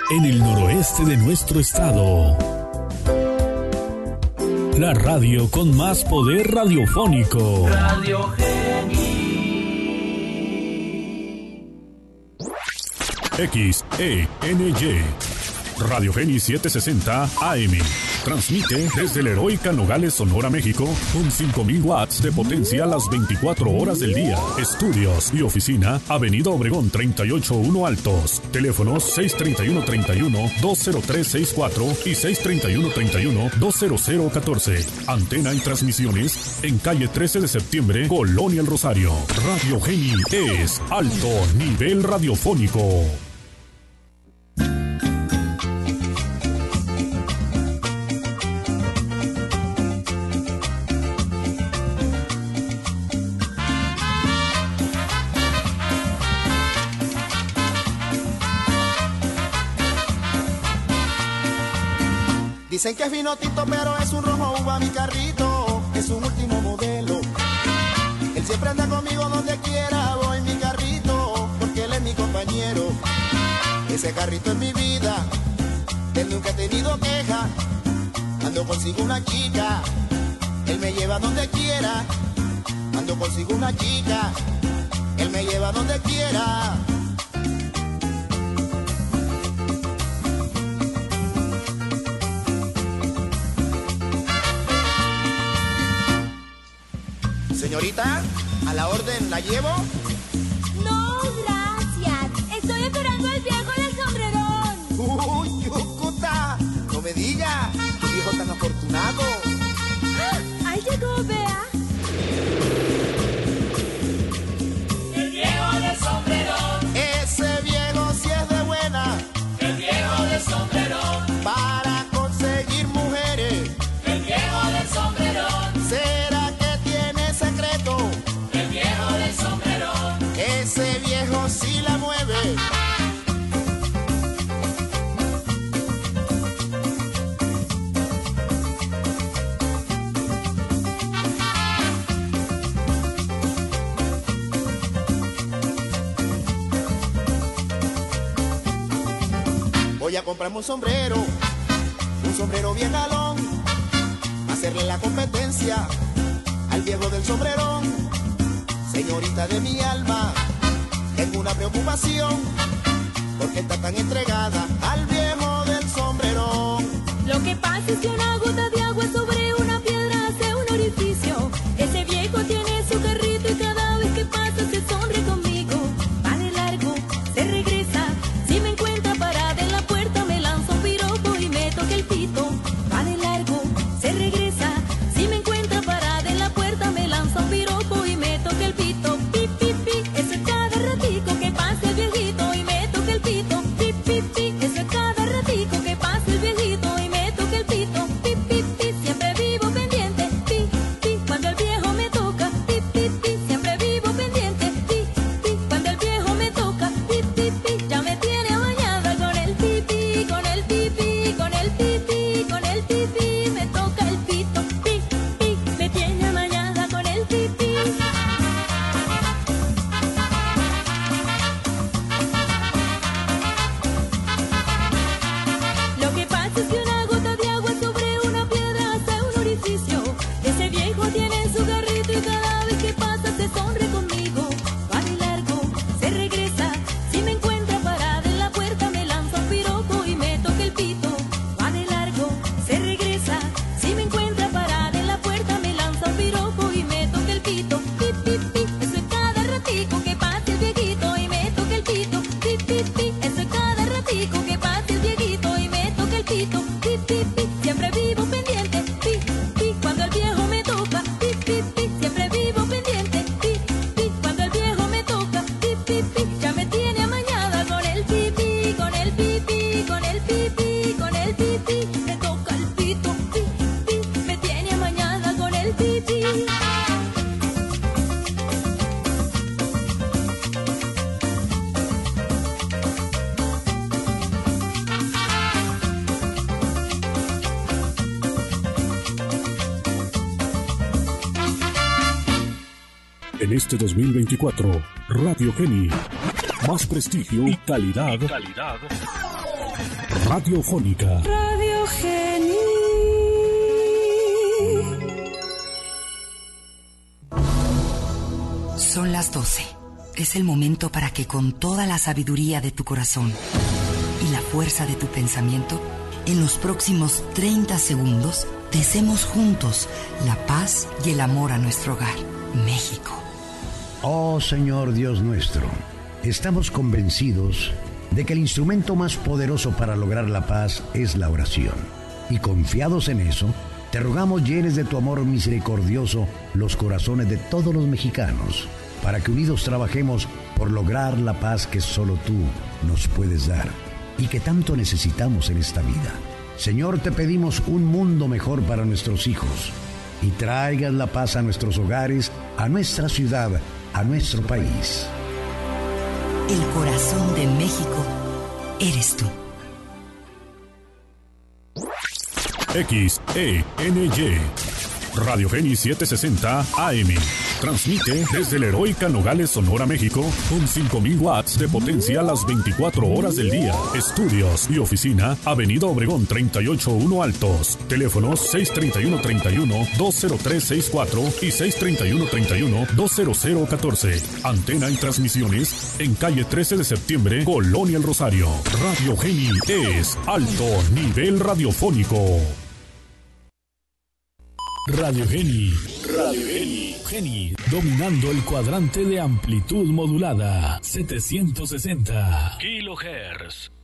en el noroeste de nuestro estado. La radio con más poder radiofónico. Radio Geni. XENY. Radio Geni 760 AM. Transmite desde la heroica Nogales, Sonora, México, con 5,000 watts de potencia a las 24 horas del día. Estudios y oficina, Avenida Obregón 381 Altos. Teléfonos 631-31-20364 y 631-31-20014. Antena y transmisiones en calle 13 de septiembre, Colonia El Rosario. Radio Geni es alto nivel radiofónico. Dicen que es vino tinto, pero es un rojo uva mi carrito, es un último modelo. Él siempre anda conmigo donde quiera voy, mi carrito, porque él es mi compañero. Ese carrito es mi vida, él nunca ha tenido queja. Ando consigo una chica, él me lleva donde quiera. Ando consigo una chica, él me lleva donde quiera. Señorita, ¿a la orden la llevo? No, gracias. Estoy esperando al viejo del sombrerón. ¡Uy, Yucuta! No me diga, qué viejo tan afortunado. Ahí llegó, vea. El viejo del sombrerón. Ese viejo sí es de buena. El viejo del sombrerón. Para conseguir mujeres. El viejo del sombrerón. ¿Será que tiene secreto? El viejo del sombrerón. Ese viejo sí la mueve. Voy a comprarme un sombrero bien galón, hacerle la competencia al viejo del sombrerón. Señorita de mi alma, tengo una preocupación, porque está tan entregada al viejo del sombrerón. Lo que pasa es que una gota de agua sobre una piedra hace un orificio. Ese viejo tiene su carrito y cada vez que pasa se sonríe conmigo. Va de largo, se regresa. Si me encuentra parada en la puerta me lanza un piropo y me toca el pito. Va de largo, se regresa. Si me encuentra parada en la puerta me lanza un piropo y me toca el pito. Pi, pi, pi, eso es cada ratico que pasa el viejito y me toca el pito. Pi, pi, pi, eso es cada ratico que pasa el viejito y me toca el pito. Pi, pi, pi, siempre vivo pendiente. Pi, pi, cuando el viejo me toca. Pi, pi, pi, siempre vivo pendiente. Pi, pi, cuando el viejo me toca. Pi, pi, pi, ya me tiene bañada con el pipí, con el pipí, con el pipí, con el pipí, me toca el pito. Pi, pi, me tiene bañada con el pipí. Lo que pasa es que una gota de agua sobre una piedra hace un orificio. Ese viejo tiene su garrito y cada vez que pasa se sonríe conmigo. Va de largo, se regresa. Si me encuentra parada en la puerta me lanza un piropo y me toca el pito. Va de largo, se regresa. Si me encuentra parada en la puerta me lanza un piropo y me toca el pito. Pi, pi, pi, eso es cada ratico que pasa el viejito y me toca el pito. Pi, pi, pi, eso es cada ratico que pasa el viejito y me toca el pito. Pi, pi, pi, siempre vivo pendiente. Pi, pi, cuando el viejo me toca. Pi, pi, pi, siempre vivo pendiente. Pi, pi, cuando el viejo me toca. Pi, pi, pi, ya me tiene amañada con el pipí, con el pipí, con el pipí, con el pipí, me toca el pito. Pi, pi, me tiene amañada con el pipí. En este 2024, Radio Geni, más prestigio y calidad Radiofónica. Radio Geni. Son las 12. Es el momento para que con toda la sabiduría de tu corazón y la fuerza de tu pensamiento, en los próximos 30 segundos, deseemos juntos la paz y el amor a nuestro hogar, México. Oh Señor Dios nuestro, estamos convencidos de que el instrumento más poderoso para lograr la paz es la oración. Y confiados en eso, te rogamos llenes de tu amor misericordioso los corazones de todos los mexicanos, para que unidos trabajemos por lograr la paz que solo tú nos puedes dar y que tanto necesitamos en esta vida. Señor, te pedimos un mundo mejor para nuestros hijos y traigas la paz a nuestros hogares, a nuestra ciudad, a nuestro país. El corazón de México eres tú. XENY Radio Geni 760 AM. Transmite desde el Heroica Nogales, Sonora, México, con 5,000 watts de potencia las 24 horas del día. Estudios y oficina, Avenida Obregón 381 Altos. Teléfonos 631-31-20364 y 631-31-20014. Antena y transmisiones en calle 13 de septiembre, Colonia El Rosario. Radio Geni es alto nivel radiofónico. Radio Geni. Radio Geni. Geni. Dominando el cuadrante de amplitud modulada. 760 kHz.